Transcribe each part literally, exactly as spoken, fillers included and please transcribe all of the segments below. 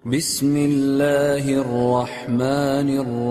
بسم الله الرحمن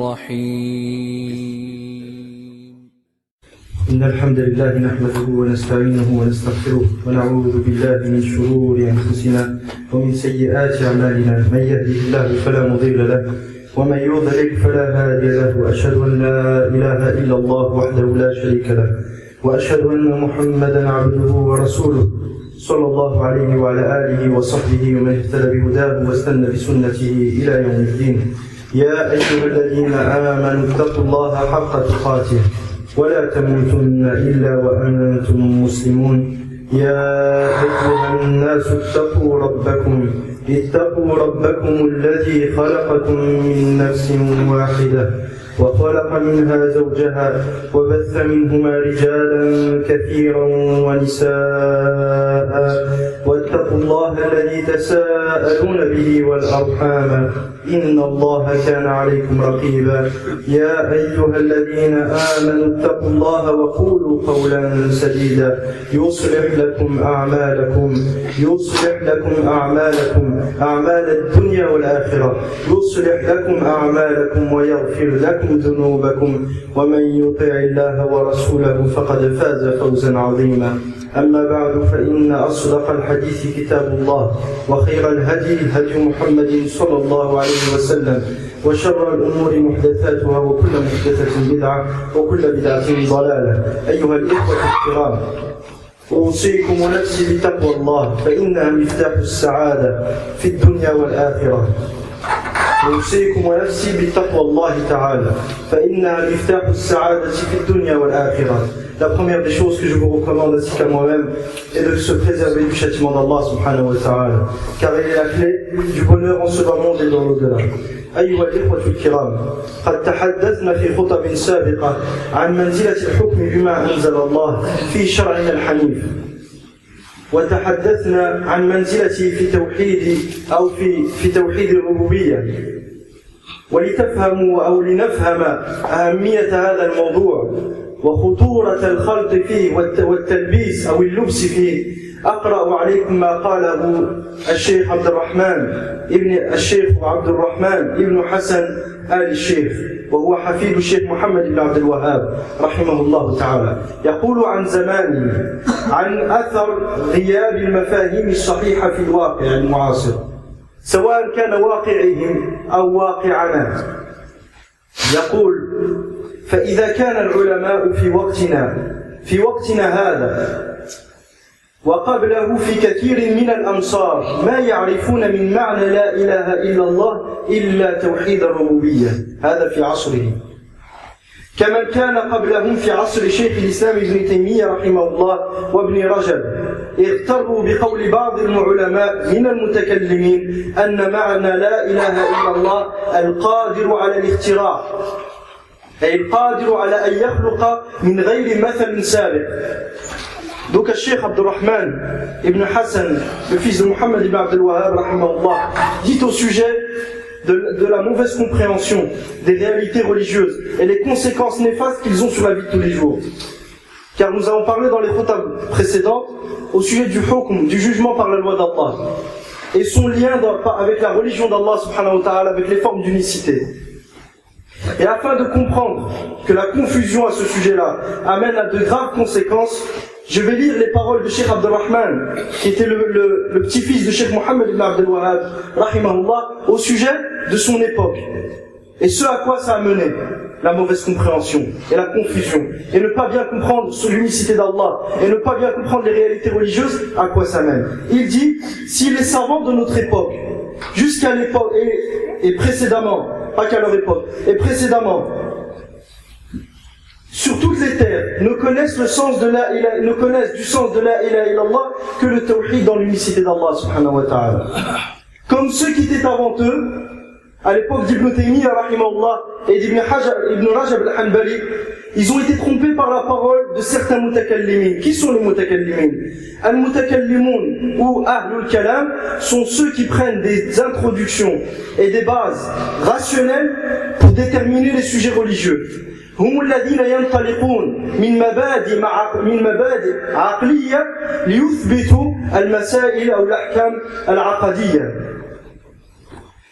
الرحيم. إن الحمد لله نحمده ونستعينه ونستغفره ونعوذ بالله من شرور أنفسنا ومن سيئات أعمالنا. من يهده الله فلا مضل له ومن يضلل فلا هادي له. وأشهد أن لا إله إلا الله وحده لا شريك له وأشهد أن محمدا عبده ورسوله صلى الله عليه وعلى آله وصحبه ومن اهتدى بهداه واستنى بسنته إلى يوم الدين. يا أيها الذين آمنوا اتقوا الله حق تقاته ولا تموتن إلا وأنتم مسلمون. يا أيها الناس اتقوا ربكم اتقوا ربكم الذي خلقكم من نفس واحدة وخلق منها زوجها وبث منهما رجالا كثيرا ونساء واتقوا الله الذي تساءلون به والأرحام إن الله كان عليكم رقيبا. يا أيها الذين آمنوا اتقوا الله وقولوا قولا سديدا يصلح لكم أعمالكم يصلح لكم أعمالكم أعمال الدنيا والآخرة يصلح لكم أعمالكم ويغفر لكم ذنوبكم ومن يطع الله ورسوله فقد فاز فوزا عظيما. أما بعد فإن أصدق الحديث كتاب الله وخير الهدي هدي محمد صلى الله عليه وسلم وشر الأمور محدثاتها وكل محدثة بدعة وكل بدعة ضلالة. أيها الإخوة الكرام، أوصيكم ونفسي بتقوى الله فإنها مفتاح السعادة في الدنيا والآخرة. أوصيكم ونفسي بتقوى الله تعالى فإنها مفتاح السعادة في الدنيا والآخرة. La première des choses que je vous recommande ainsi qu'à moi-même est de se préserver du châtiment d'Allah subhanahu wa ta'ala, car elle est la clé du bonheur en ce bas monde et dans l'au-delà. أيها الإخوة الكرام، قد تحدثنا في خطب سابقة عن منزلة الحكم بما أنزل الله في شرعنا الحنيف، وتحدثنا عن منزلته في توحيد أو في في توحيد الربوبية. ولتفهموا أو لنفهم أهمية هذا الموضوع وخطورة الخلط فيه والتلبيس أو اللبس فيه، أقرأ عليكم ما قاله الشيخ عبد الرحمن ابن الشيخ عبد الرحمن ابن حسن آل الشيخ، وهو حفيد الشيخ محمد بن عبد الوهاب رحمه الله تعالى. يقول عن زمانه عن أثر غياب المفاهيم الصحيحة في الواقع المعاصر، سواء كان واقعهم أو واقعنا. يقول: فإذا كان العلماء في وقتنا في وقتنا هذا وقبله في كثير من الأمصار ما يعرفون من معنى لا إله إلا الله إلا توحيد الربوبية، هذا في عصره، كمن كان قبلهم في عصر شيخ الإسلام ابن تيمية رحمه الله وابن رجب، اغتروا بقول بعض العلماء من المتكلمين أن معنى لا إله إلا الله القادر على الاختراع، أي القادر على أن يخلق من غير مثل سابق. Donc le Cheikh Abdurrahman ibn Hassan, le fils de Muhammad ibn Abdel Wahhab rahimahullah, dit au sujet de, de la mauvaise compréhension des réalités religieuses et les conséquences néfastes qu'ils ont sur la vie de tous les jours. Car nous avons parlé dans les khutab précédentes au sujet du hukm, du jugement par la loi d'Allah, et son lien dans, avec la religion d'Allah subhanahu wa ta'ala, avec les formes d'unicité. Et afin de comprendre que la confusion à ce sujet-là amène à de graves conséquences, je vais lire les paroles de Cheikh Abdurrahman, qui était le, le, le petit-fils de Cheikh Mohammed ibn Abdel Wahhab, rahimahullah, au sujet de son époque. Et ce à quoi ça a mené, la mauvaise compréhension et la confusion. Et ne pas bien comprendre l'unicité d'Allah, et ne pas bien comprendre les réalités religieuses, à quoi ça mène. Il dit, si les savants de notre époque, jusqu'à l'époque, et, et précédemment, pas qu'à leur époque, et précédemment, sur toutes les terres, ne connaissent le sens de la ilaha, ne connaissent du sens de la ilaha illallah que le tawhid dans l'unicité d'Allah subhanahu wa ta'ala. Comme ceux qui étaient avant eux, à l'époque d'Ibn Taymiyyah rahimahullah et d'Ibn Ibn Rajab al-Hanbali, ils ont été trompés par la parole de certains mutakallimin. Qui sont les mutakallimin? Al-mutakallimun ou ahlul kalam sont ceux qui prennent des introductions et des bases rationnelles pour déterminer les sujets religieux. هم الذين ينطلقون من مبادئ مع من مبادئ عقلية ليثبتوا المسائل أو الأحكام العقدية.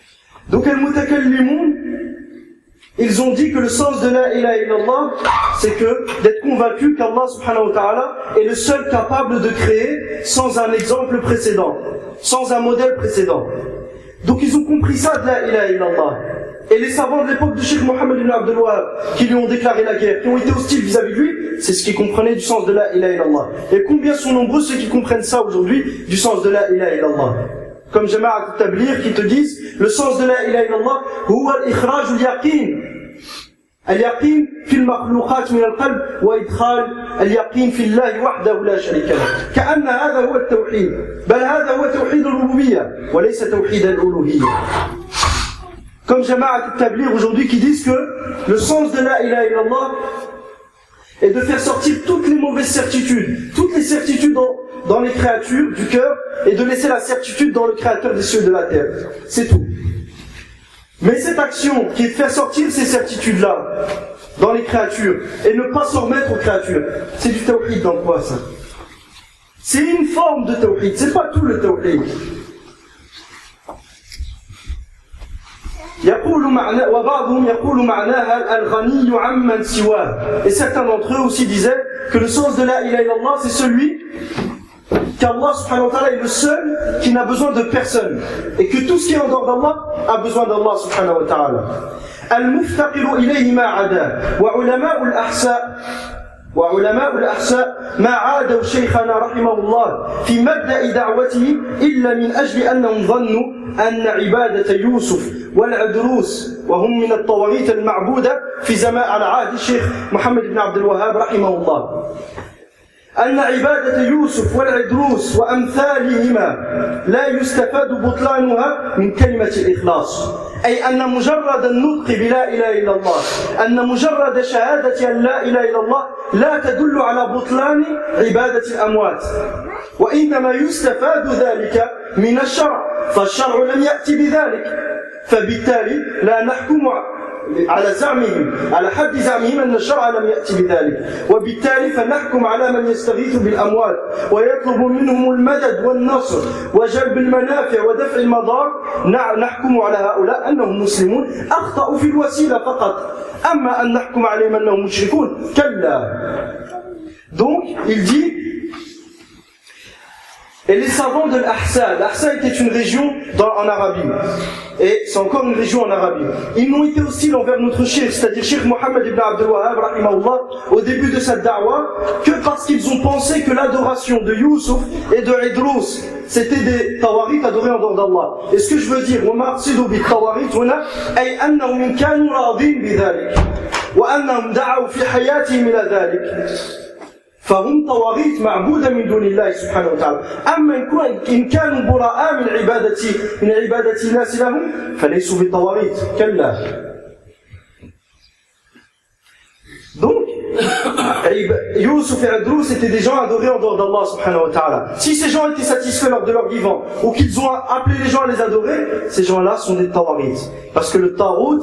Donc, al-mutakallimun, ils ont dit que le sens de la ilaha illallah, c'est que d'être convaincu qu'Allah subhanahu wa ta'ala est le seul capable de créer sans un exemple précédent, sans un modèle précédent. Donc ils ont compris ça de la ilaha illallah. Et les savants de l'époque de Cheikh Mohammed ibn Abdul Wahhab, qui lui ont déclaré la guerre, qui ont été hostiles vis-à-vis de lui, c'est ce qu'ils comprenaient du sens de la ilaha illallah. Et combien sont nombreux ceux qui comprennent ça aujourd'hui du sens de la ilaha illallah? Comme Jama'at al-Tablir qui te disent, le sens de la ilaha illallah, huwa al-ikhraj al-yaqin. Al-yaqin fi al-makhluqat min al-qalb wa idkhal al-yaqin fi Allah wahdahu la sharika lahu. Ka'anna hadha huwa at-tawhid. Bal hadha huwa tawhid al-rububiyyah wa laysa tawhid al-uluhiyyah. Comme Jama'at al-Tablir aujourd'hui qui disent que le sens de la ilaha illallah est de faire sortir toutes les mauvaises certitudes, toutes les certitudes dans, dans les créatures du cœur, et de laisser la certitude dans le créateur des cieux et de la terre. C'est tout. Mais cette action qui est de faire sortir ces certitudes-là dans les créatures et ne pas s'en remettre aux créatures, c'est du tawhid dans quoi ça? C'est une forme de tawhid, c'est pas tout le tawhid. Et certains d'entre eux aussi disaient que le sens de la ilaha illallah, c'est celui qu'Allah subhanahu wa ta'ala est le seul qui n'a besoin de personne, et que tout ce qui est en dehors d'Allah a besoin d'Allah subhanahu wa ta'ala. Al-muftaqiru ilayhi ma'ada wa ulama'u al-ahsa وعلماء الأحساء ما عادوا شيخنا رحمه الله في مبدأ دعوته إلا من أجل أنهم ظنوا أن عبادة يوسف والعدروس وهم من الطواغيت المعبودة في زمان على عهد الشيخ محمد بن عبد الوهاب رحمه الله أن عبادة يوسف والعدروس وأمثالهما لا يستفاد بطلانها من كلمة الإخلاص، أي أن مجرد النطق بلا إله إلا الله، أن مجرد شهادة أن لا إله إلا الله لا تدل على بطلان عبادة الأموات، وإنما يستفاد ذلك من الشرع، فالشرع لم يأتي بذلك، فبالتالي لا نحكم على زعمهم على حد زعمهم أن الشرع لم يأتي بذلك، وبالتالي فنحكم على من يستغيث بالأموال ويطلب منهم المدد والنصر وجلب المنافع ودفع المضار، نحكم على هؤلاء أنهم مسلمون أخطأوا في الوسيلة فقط، أما أن نحكم عليهم أنهم مشركون كلا. Donc il dit, et les savants de l'Ahsa, l'Ahsa était une région dans, en Arabie, et c'est encore une région en Arabie. Ils n'ont été hostiles envers notre cheikh, c'est-à-dire Cheikh Mohammed ibn Abdul Wahhab, rahimahullah, au début de cette da'wa, que parce qu'ils ont pensé que l'adoration de Youssouf et de Idrous, c'était des tawarit adorés en dehors d'Allah. Et ce que je veux dire, وَمَا أَقْصِدُ بِالتَّوَارِث هُنَا أي أنهم كانوا راضين بذلك وأنهم دعوا في حياتهم إلى ذلك. فهم طواغيت معبودة من دون الله سبحانه وتعالى. أما إن كانوا براء من عبادة من عبادة الناس لهم فليسوا بطواغيت كلا. Donc, Youssouf et Idrous étaient des gens adorés en dehors d'Allah subhanahu wa ta'ala. Si ces gens étaient satisfaits lors de leur vivant, ou qu'ils ont appelé les gens à les adorer, ces gens-là sont des tawarit. Parce que le tarout,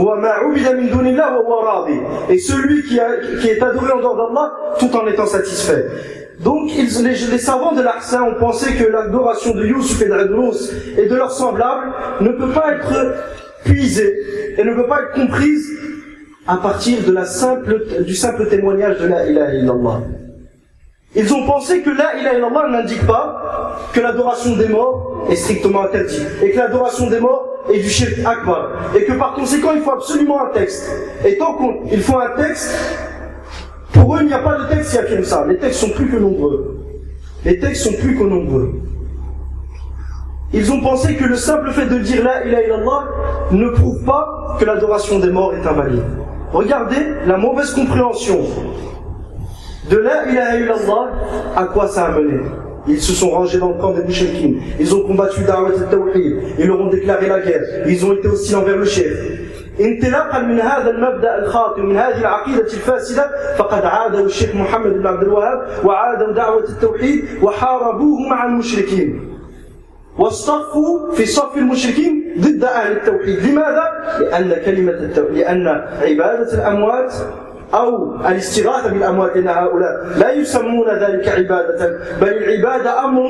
et celui qui, a, qui est adoré en dehors d'Allah, tout en étant satisfait. Donc, ils, les, les savants de l'Ahsa ont pensé que l'adoration de Youssouf et d'Idrous et de leurs semblables ne peut pas être puisée et ne peut pas être comprise à partir de la simple, du simple témoignage de la ilaha illallah. Ils ont pensé que la ilaha illallah n'indique pas que l'adoration des morts est strictement interdite, et que l'adoration des morts est du shirk akbar, et que par conséquent il faut absolument un texte. Et tant qu'il faut un texte, pour eux il n'y a pas de texte qui affirme ça. Les textes sont plus que nombreux. Les textes sont plus que nombreux. Ils ont pensé que le simple fait de dire la ilaha illallah ne prouve pas que l'adoration des morts est invalide. Regardez la mauvaise compréhension de la ilaha illallah, à quoi ça a mené. Ils se sont rangés dans le camp des Mouchriquines, ils ont combattu Da'wat al-Tawhid, ils leur ont déclaré la guerre, ils ont été hostiles envers le chef. انطلاقا من هذا المبدأ الخاطئ ومن هذه العقيدة الفاسدة فقد عادوا الشيخ محمد بن عبد الوهاب وعادوا دعوة التوحيد وحاربوه مع المشركين واصطفوا في صف المشركين ضد أهل التوحيد. لماذا؟ لأن كلمة التوحيد، لأن عبادة الأموات أو الاستغاثة بالأموات، إن هؤلاء لا يسمون ذلك عبادة، بل العبادة أمر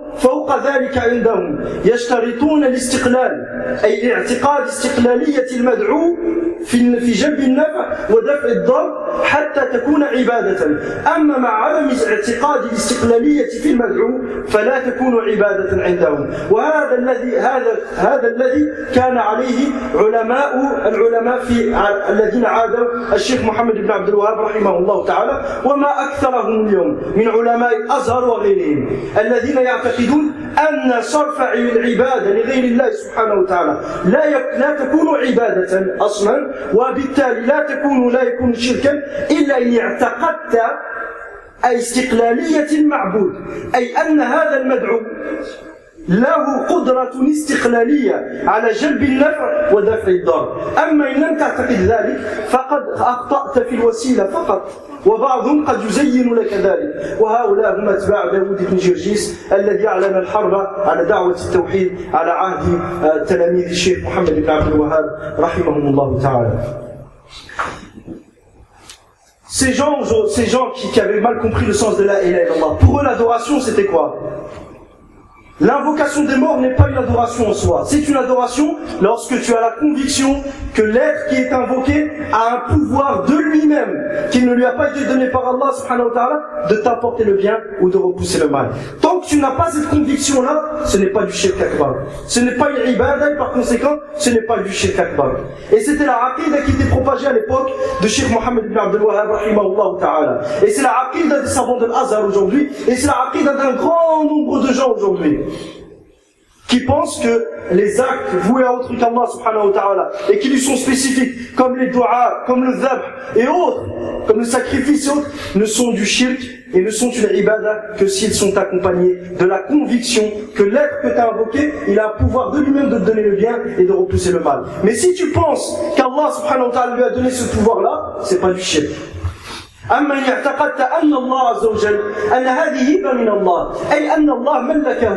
فوق ذلك عندهم يشترطون الاستقلال أي اعتقاد استقلالية المدعو في في جلب النفع ودفع الضر حتى تكون عبادة. أما مع عدم اعتقاد الاستقلالية في المدعو فلا تكون عبادة عندهم. وهذا الذي هذا هذا الذي كان عليه علماء العلماء في الذين عادوا الشيخ محمد بن عبد الوهاب رحمه الله تعالى، وما أكثرهم اليوم من علماء الأزهر وغيرهم الذين يعتقدون أن صرف العبادة لغير الله سبحانه وتعالى لا لا تكون عبادة أصلا، وبالتالي لا تكون لا يكون شركا إلا إن اعتقدت استقلالية المعبود، أي أن هذا المدعو له قدرة استقلالية على جلب النفع ودفع الضر. أما إن لم تعتقد ذلك فقد أخطأت في الوسيلة فقط، وبعضهم قد يزين لك ذلك. وهؤلاء هم أتباع داود بن جرجيس الذي أعلن الحرب على دعوة التوحيد على عهد تلاميذ الشيخ محمد بن عبد الوهاب رحمهم الله تعالى. Ces gens, ces gens qui, qui avaient mal compris le sens de la ilaha illallah, pour eux l'adoration c'était quoi? L'invocation des morts n'est pas une adoration en soi. C'est une adoration lorsque tu as la conviction que l'être qui est invoqué a un pouvoir de lui-même, qui ne lui a pas été donné par Allah subhanahu wa ta'ala, de t'apporter le bien ou de repousser le mal. Tant que tu n'as pas cette conviction-là, ce n'est pas du shirk akbar. Ce n'est pas une ibadah et par conséquent, ce n'est pas du shirk akbar. Et c'était la aqida qui était propagée à l'époque de Cheikh Mohammed ibn Abdel Wahhab rahimahullah ta'ala. Et c'est la aqida des savants de l'Azhar aujourd'hui, et c'est la aqida d'un grand nombre de gens aujourd'hui, qui pensent que les actes voués à autre qu'Allah subhanahu wa ta'ala et qui lui sont spécifiques, comme les du'a, comme le dhabh et autres, comme le sacrifice et autres, ne sont du shirk et ne sont une ibadah que s'ils sont accompagnés de la conviction que l'être que tu as invoqué, il a un pouvoir de lui-même de te donner le bien et de repousser le mal. Mais si tu penses qu'Allah subhanahu wa ta'ala lui a donné ce pouvoir-là, c'est pas du shirk. أما إن اعتقدت أن الله عز وجل أن هذه هبة من الله، أي أن الله ملكه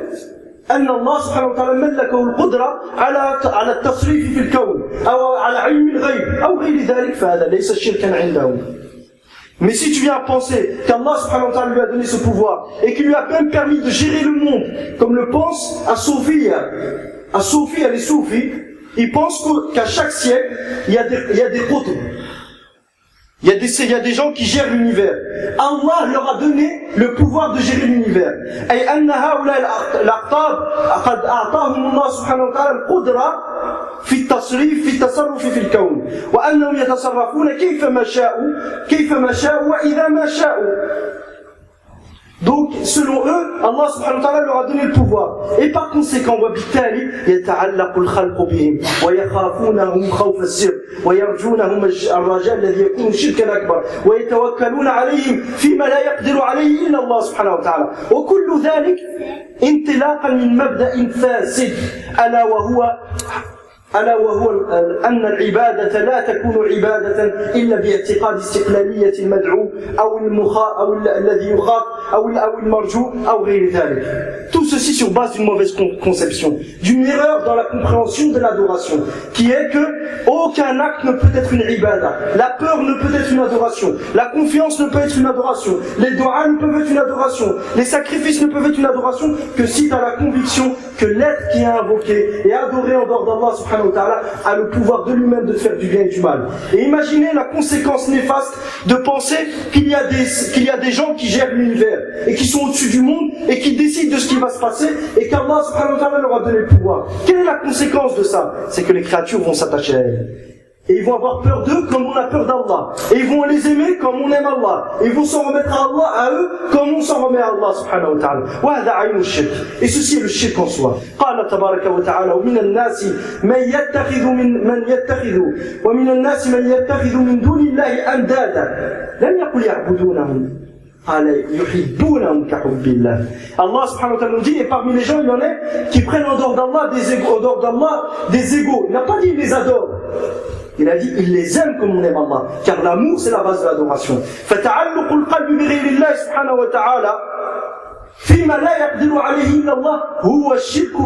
أن الله سبحانه وتعالى ملكه القدرة على على التصريف في الكون أو على علم الغيب أو غير ذلك، فهذا ليس شركا عندهم. Mais si tu viens à penser qu'Allah subhanahu wa ta'ala lui a donné ce pouvoir et qu'il lui a même permis de gérer le monde, comme le pense à Sophie, à Sophie, les soufis, ils pensent qu'à chaque siècle, il y a des, il y a des qutb. Il y, a des, il y a des gens qui gèrent l'univers. Allah leur a donné le pouvoir de gérer l'univers. أي أن هؤلاء الأقطاب قد أعطاهم الله سبحانه وتعالى القدرة في التصريف في التصرف في الكون، وأنهم يتصرفون كيفما شاءوا كيفما شاءوا وإذا ما شاءوا. Donc, selon eux, Allah subhanahu wa ta'ala leur a donné le pouvoir. Et par conséquent, وبالتالي يتعلق الخلق بهم ويخافونهم خوف السر ويرجونهم الرجاء الذي يكون شركا أكبر ويتوكلون عليهم فيما لا يقدر عليه إلا الله سبحانه وتعالى. وكل ذلك انطلاقا من مبدأ فاسد ألا وهو ألا وهو أن العبادة لا تكون عبادة إلا باعتقاد استقلالية المدعو أو المخا أو الذي يخاف أو أو المرجو أو غير ذلك. Tout ceci sur base d'une mauvaise conception, d'une erreur dans la compréhension de l'adoration, qui est que aucun acte ne peut être une ibada, la peur ne peut être une adoration, la confiance ne peut être une adoration, les doigts ne peuvent être une adoration, les sacrifices ne peuvent être une adoration que si tu as la conviction que l'être qui est invoqué et adoré en dehors d'Allah subhanahu wa ta'ala a le pouvoir de lui-même de te faire du bien et du mal. Et imaginez la conséquence néfaste de penser qu'il y a des, qu'il y a des gens qui gèrent l'univers et qui sont au-dessus du monde et qui décident de ce qui va se passer et qu'Allah subhanahu wa ta'ala leur a donné le pouvoir. Quelle est la conséquence de ça? C'est que les créatures vont s'attacher à elles. Et ils vont avoir peur d'eux comme on a peur d'Allah. Et ils vont les aimer comme on aime Allah. Et ils vont s'en remettre à Allah, à eux, comme on s'en remet à Allah subhanahu wa ta'ala. وهذا عين الشرك. Et ceci est le shirk en soi. قال تبارك وتعالى ومن الناس من يتخذ من من يتخذ ومن الناس من يتخذ من دون الله أندادا لم يقل يعبدونهم قال يحبونهم كحب الله. Allah subhanahu wa ta'ala nous dit, et parmi les gens il y en a qui prennent en dehors d'Allah des égaux, en dehors d'Allah des égaux. Il n'a pas dit il les adore. Il a dit, il les aime comme on aime Allah. Car l'amour, c'est la base de l'adoration. فَتَعَلُّقُ الْقَلْبِ بِغَيْرِ اللَّهِ سُبْحَانَهُ وَتَعَالَى فيما لا يقدر عليه إلا الله هو الشرك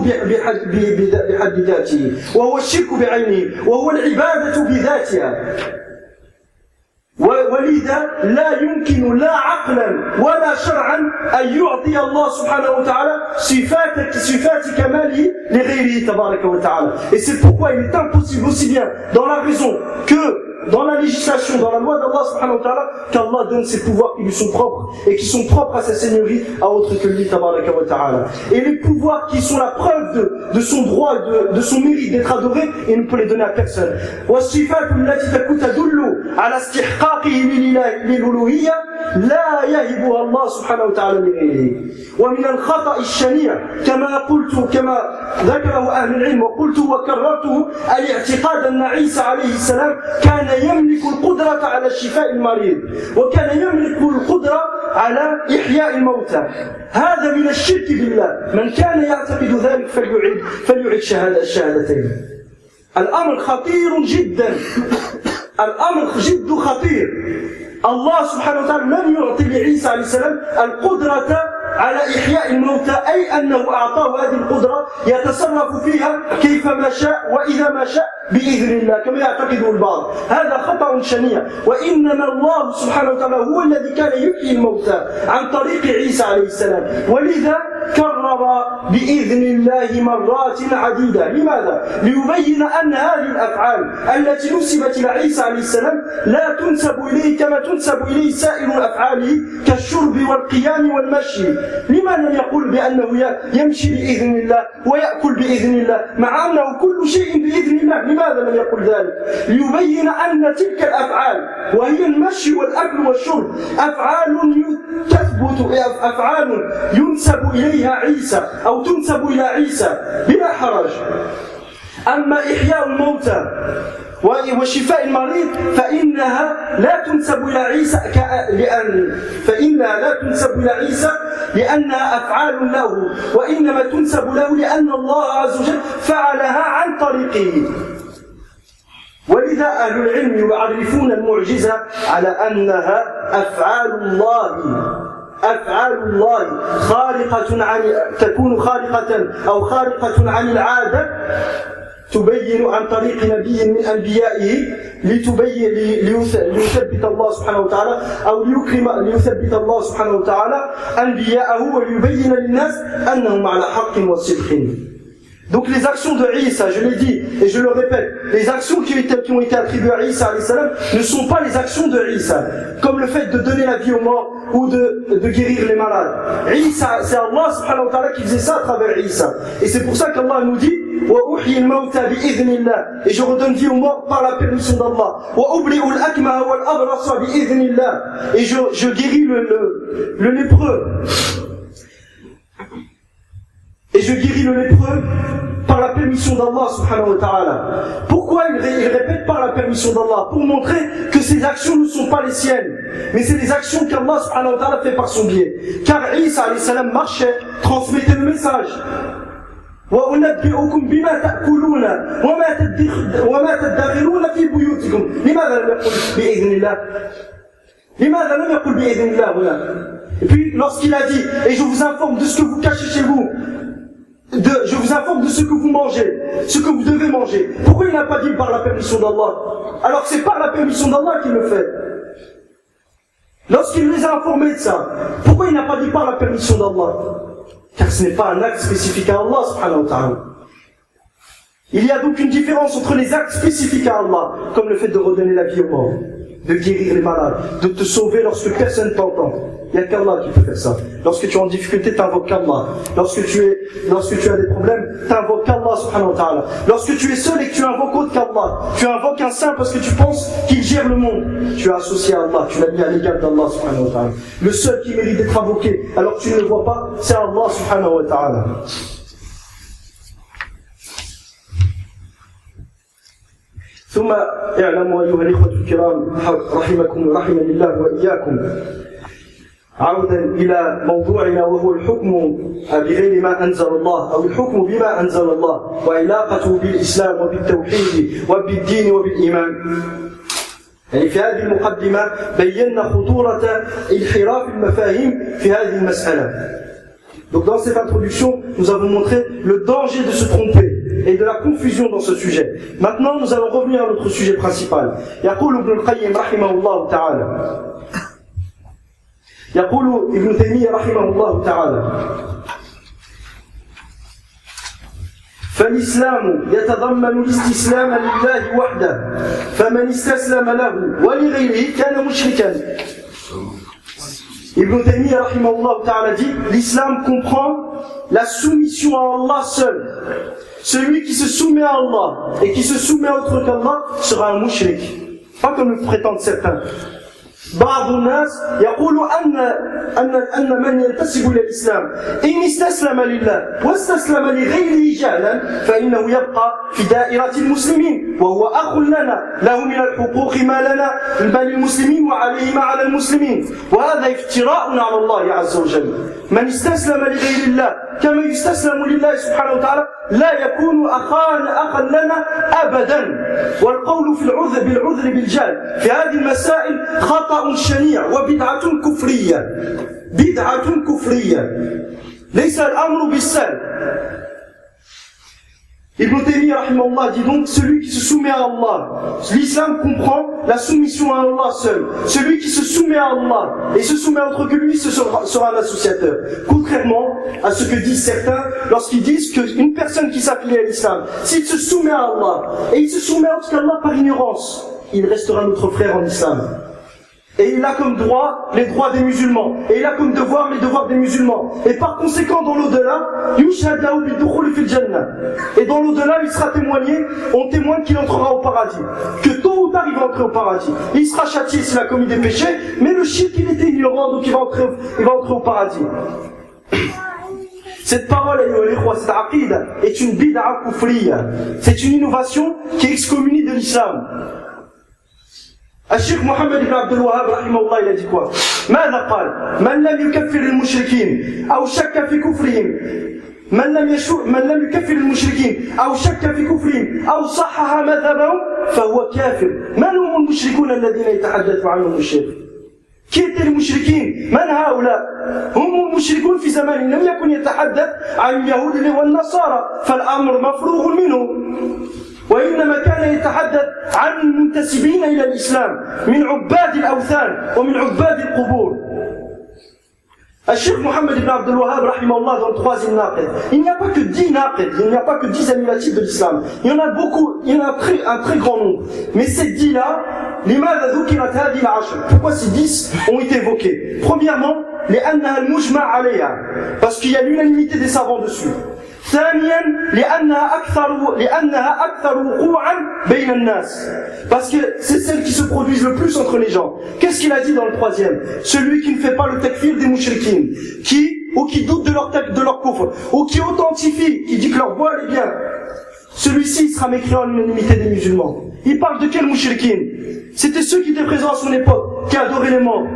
بحد ذاته وهو الشرك بعينه وهو العبادة بذاتها. ولذا لا يمكن لا عقلا ولا شرعا أن يعطي الله سبحانه وتعالى صفات صفات كماله لغيره تبارك وتعالى. Et c'est pourquoi il est impossible aussi bien dans la raison que dans la législation, dans la loi d'Allah subhanahu wa ta'ala, qu'Allah donne ses pouvoirs qui lui sont propres et qui sont propres à sa seigneurie à autre que lui tabaraka wa ta'ala. Et les pouvoirs qui sont la preuve de, de son droit, de, de son mérite d'être adoré, il ne peut les donner à personne. والصفات التي تدل على استحقاقه للألوهية لا يهبها الله سبحانه وتعالى لغيره. ومن الخطأ الشنيع كما قلت كما ذكره أهل العلم وقلت وكررته الاعتقاد أن عيسى عليه السلام كان يملك القدرة على شفاء المريض وكان يملك القدرة على إحياء الموتى. هذا من الشرك بالله. من كان يعتقد ذلك فليعد فليعد شهادة الشهادتين. الأمر خطير جدا. الأمر جد خطير. الله سبحانه وتعالى لم يعطي لعيسى عليه السلام القدرة على إحياء الموتى، أي أنه أعطاه هذه القدرة يتصرف فيها كيفما شاء وإذا ما شاء بإذن الله كما يعتقده البعض. هذا خطأ شنيع. وإنما الله سبحانه وتعالى هو الذي كان يحيي الموتى عن طريق عيسى عليه السلام، ولذا كرر بإذن الله مرات عديدة. لماذا؟ ليبين أن هذه الأفعال التي نسبت إلى عيسى عليه السلام لا تنسب إليه كما تنسب إليه سائر أفعاله كالشرب والقيام والمشي. لما لم يقول بأنه يمشي بإذن الله ويأكل بإذن الله مع أنه كل شيء بإذن الله؟ لماذا لم يقل ذلك؟ ليبين أن تلك الأفعال وهي المشي والأكل والشرب أفعال تثبت أفعال ينسب إليها عيسى أو تنسب إلى عيسى بلا حرج. أما إحياء الموتى وشفاء المريض فإنها لا تنسب إلى عيسى لأن فإنها لا تنسب إلى عيسى لأنها أفعال له، وإنما تنسب له لأن الله عز وجل فعلها عن طريقه. ولذا أهل العلم يعرفون المعجزة على أنها أفعال الله أفعال الله خارقة عن تكون خارقة أو خارقة عن العادة تبين عن طريق نبي من أنبيائه لتبين ليثبت الله سبحانه وتعالى أو ليكرم ليثبت الله سبحانه وتعالى أنبياءه ويبين للناس أنهم على حق وصدق. Donc les actions de Isa, je l'ai dit et je le répète, les actions qui ont été, qui ont été attribuées à Isa alayhi salam ne sont pas les actions de Isa, comme le fait de donner la vie aux morts ou de, de guérir les malades. Isa, c'est Allah subhanahu wa ta'ala qui faisait ça à travers Isa. Et c'est pour ça qu'Allah nous dit وَأُحْيِي الْمَوْتَى بِإِذْنِ اللَّهِ, et je redonne vie aux morts par la permission d'Allah. وَأُبْرِئُ الْأَكْمَهَ وَالْأَبْرَصَ بِإِذْنِ اللَّهِ, et je, je guéris le, le, le lépreux. Et je guéris le lépreux par la permission d'Allah subhanahu wa ta'ala. Pourquoi il, ré, il répète par la permission d'Allah? Pour montrer que ces actions ne sont pas les siennes, mais c'est des actions qu'Allah subhanahu wa ta'ala fait par son biais. Car Isa alayhi salam marchait, transmettait le message. وَأُنَبِّئُكُمْ بِمَا تَأْكُلُونَ وَمَا تَدَّخِرُونَ فِي بُيُوتِكُمْ. لماذا لم يقل بإذن الله؟ لماذا لم يقل بإذن الله هنا؟ Et puis lorsqu'il a dit, et je vous informe de ce que vous cachez chez vous, de, je vous informe de ce que vous mangez, ce que vous devez manger. Pourquoi il n'a pas dit par la permission d'Allah? Alors que c'est par la permission d'Allah qu'il le fait. Lorsqu'il les a informés de ça, pourquoi il n'a pas dit par la permission d'Allah? Car ce n'est pas un acte spécifique à Allah subhanahu wa ta'ala. Il y a donc une différence entre les actes spécifiques à Allah, comme le fait de redonner la vie aux morts, de guérir les malades, de te sauver lorsque personne t'entend. Il n'y a qu'Allah qui peut faire ça. Lorsque tu es en difficulté, t'invoques Allah. Lorsque tu es, lorsque tu as des problèmes, t'invoques Allah subhanahu wa ta'ala. Lorsque tu es seul et que tu invoques autre qu'Allah, tu invoques un saint parce que tu penses qu'il gère le monde. Tu as associé à Allah, tu l'as mis à l'égal d'Allah subhanahu wa ta'ala. Le seul qui mérite d'être invoqué, alors que tu ne le vois pas, c'est Allah subhanahu wa ta'ala. ثم اعلموا أيها الإخوة الكرام رحمكم رحمني الله وإياكم، عودا إلى موضوعنا وهو الحكم بغير ما أنزل الله أو الحكم بما أنزل الله وعلاقته بالإسلام وبالتوحيد وبالدين وبالإيمان. يعني في هذه المقدمة بينا خطورة انحراف المفاهيم في هذه المسألة. Donc dans cette introduction, nous avons montré le danger de se tromper et de la confusion dans ce sujet. Maintenant, nous allons revenir à notre sujet principal. يقول ابن القيم رحمه الله تعالى يقول ابن تيمية رحمه الله تعالى فالإسلام يتضمن الاستسلام لله وحده فمن استسلم له ولغيره كان مشركا. Ibn Taymiyyah rahimahullah ta'ala dit, l'islam comprend la soumission à Allah seul. Celui qui se soumet à Allah et qui se soumet à autre qu'Allah sera un mushrik. Pas comme le prétendent certains. بعض الناس يقول أن أن أن من ينتسب إلى الإسلام إن استسلم لله واستسلم لغيره جهلا فإنه يبقى في دائرة المسلمين وهو أخ لنا له من الحقوق ما لنا بل المسلمين وعليه ما على المسلمين وهذا افتراء على الله عز وجل. من استسلم لغير الله كما يستسلم لله سبحانه وتعالى لا يكون أخا أخا لنا أبدا. والقول في العذر بالعذر بالجهل في هذه المسائل خطأ شنيع وبدعة كفرية بدعة كفرية ليس الأمر بالسهل. Ibn Taymiyyah rahimahullah dit donc, celui qui se soumet à Allah, l'islam comprend la soumission à Allah seul. Celui qui se soumet à Allah et se soumet à autre que lui ce sera, sera un associateur. Contrairement à ce que disent certains lorsqu'ils disent qu'une personne qui s'applique à l'islam, s'il se soumet à Allah et il se soumet à autre qu'Allah par ignorance, il restera notre frère en islam. Et il a comme droit les droits des musulmans. Et il a comme devoir les devoirs des musulmans. Et par conséquent, dans l'au-delà, et dans l'au-delà, il sera témoigné, on témoigne qu'il entrera au paradis. Que tôt ou tard, il va entrer au paradis. Il sera châtié s'il a commis des péchés, mais le shirk, il était ignorant, donc il va entrer, il va entrer au paradis. Cette parole, cette aqida, est une bid'a kufriya. C'est une innovation qui excommunie de l'islam. الشيخ محمد بن عبد الوهاب رحمه الله إلى ديكوا ماذا قال؟ من لم يكفر المشركين أو شك في كفرهم من لم يشو من لم يكفر المشركين أو شك في كفرهم أو صحح مذهبهم فهو كافر. من هم المشركون الذين يتحدث عنهم الشيخ؟ Qui étaient les مشركين؟ من هؤلاء؟ هم المشركون في زمان لم يكن يتحدث عن اليهود والنصارى فالأمر مفروغ منه. وإنما كان يتحدث عن المنتسبين إلى الإسلام من عباد الأوثان ومن عباد القبور. الشيخ محمد بن عبد الوهاب رحمه الله dans le troisième naqid. Il n'y a pas que dix naqid, il n'y a pas que dix annulatifs de l'islam. Il y en a beaucoup, il y en a un très, un très grand nombre. Mais ces dix là, لماذا ذكرت هذه العشر? Pourquoi ces dix ont été évoqués? Premièrement, لأنها المجمع عليها, parce qu'il y a l'unanimité des savants dessus. ثانيا لأنها أكثر لأنها أكثر وقوعا بين الناس, parce que c'est celle qui se produisent le plus entre les gens. Qu'est-ce qu'il a dit dans le troisième? Celui qui ne fait pas le takfir des mouchriquins, qui ou qui doute de leur de leur kufr, ou qui authentifie, qui dit que leur voile est bien, celui-ci sera mécréant à l'unanimité des musulmans. Il parle de quels mouchriquins? C'était ceux qui étaient présents à son époque, qui adoraient les morts.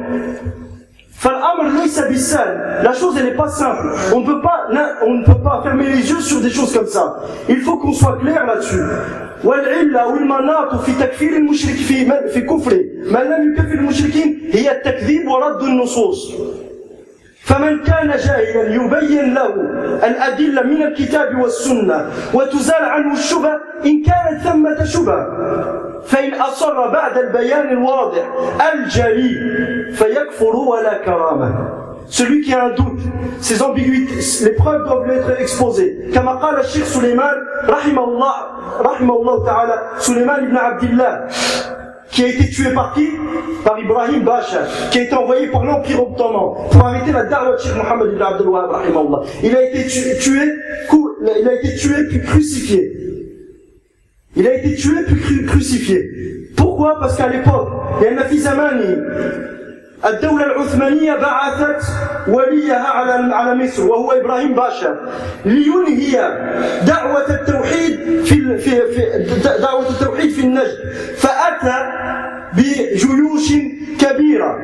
La chose elle n'est pas simple. On ne peut pas, on ne peut pas fermer les yeux sur des choses comme ça. Il faut qu'on soit clair là-dessus. والعلة والمناط في تكفير المشرك في في كفره من لم يكفر المشركين هي التكذيب ورد النصوص. فمن كان جاهلا يبين له الأدلة من الكتاب والسنة وتزال عنه الشبهة إن كانت ثمة شبهة فإن أصر بعد البيان الواضح الجلي فيكفر ولا كرامة. Celui qui a un doute, ses ambiguïtés, les preuves doivent lui être exposées. كما قال الشيخ سليمان رحمه الله رحمه الله تعالى سليمان ibn Abdillah, qui a été tué par qui? Par Ibrahim Basha, qui a été envoyé par l'Empire ottoman pour arrêter la da'wah de Cheikh Mohammed ibn Abdul Wahhab rahimahullah. Il a été tué, tué, il a été tué puis crucifié. Il a été tué puis crucifié. Pourquoi? Parce qu'à l'époque, il y a une في زمانه الدولة العثمانية بعثت وليها على على مصر وهو إبراهيم باشا لينهي دعوة التوحيد في في في دعوة التوحيد في النجد، فأتى بجيوش كبيرة